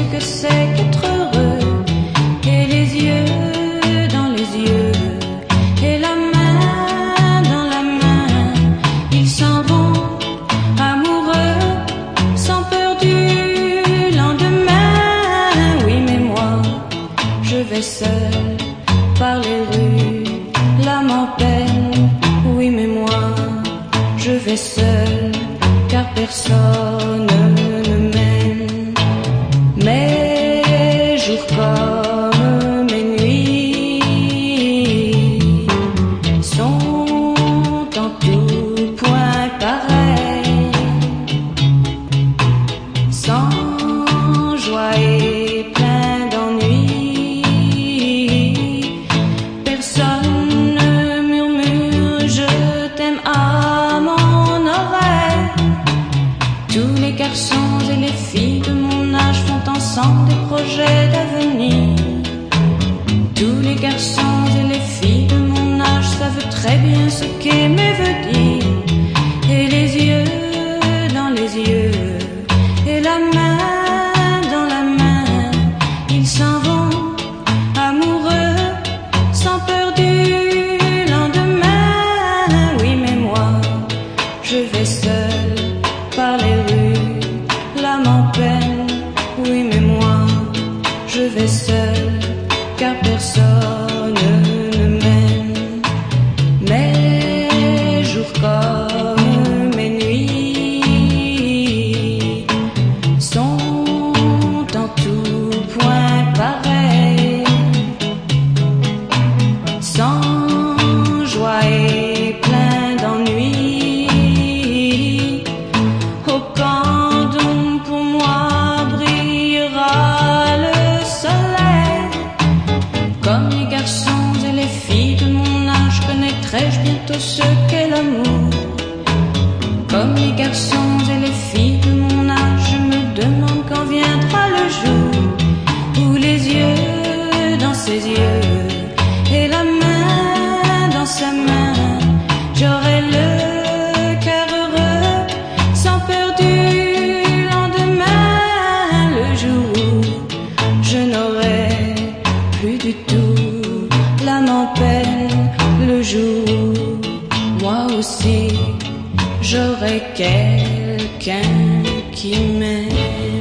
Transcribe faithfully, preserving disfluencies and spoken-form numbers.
ce que c'est qu'être heureux, et les yeux dans les yeux, et la main dans la main. Ils s'en vont amoureux, sans peur du lendemain. Oui, mais moi, je vais seul par les rues, l'âme en peine. Oui, mais moi, je vais seul, car personne ne m'aime. Mes jours comme mes nuits sont en tout point pareils, sans joie et plein d'ennui. Personne ne murmure je t'aime à mon oreille. Tous les garçons et les filles de mon âge font ensemble des projets d'avenir. Tous les garçons et les filles de mon âge savent très bien ce qu'aimer veut dire. Et les yeux dans les yeux, et la main dans la main, ils s'en vont amoureux, sans peur du lendemain. Oui, mais moi, je vais seul par les rues, l'âme en peine. Oui, mais moi, je vais seul, car personne ne m'aime. Mes jours comme mes nuits sont en tout point pareils, sans joie et plein d'ennui. Au camp d'où pour moi brillera le soleil. Comme les garçons et les filles de mon âge, connaîtrai-je bientôt ce qu'est l'amour. Comme les garçons et les filles de mon âge, je me demande quand viendra le jour où les yeux dans ses yeux, et la main dans sa main, j'aurai le cœur heureux, sans peur du lendemain. Le jour où je n'aurai plus du tout l'âme en peine. Le jour où moi aussi j'aurai quelqu'un qui m'aime.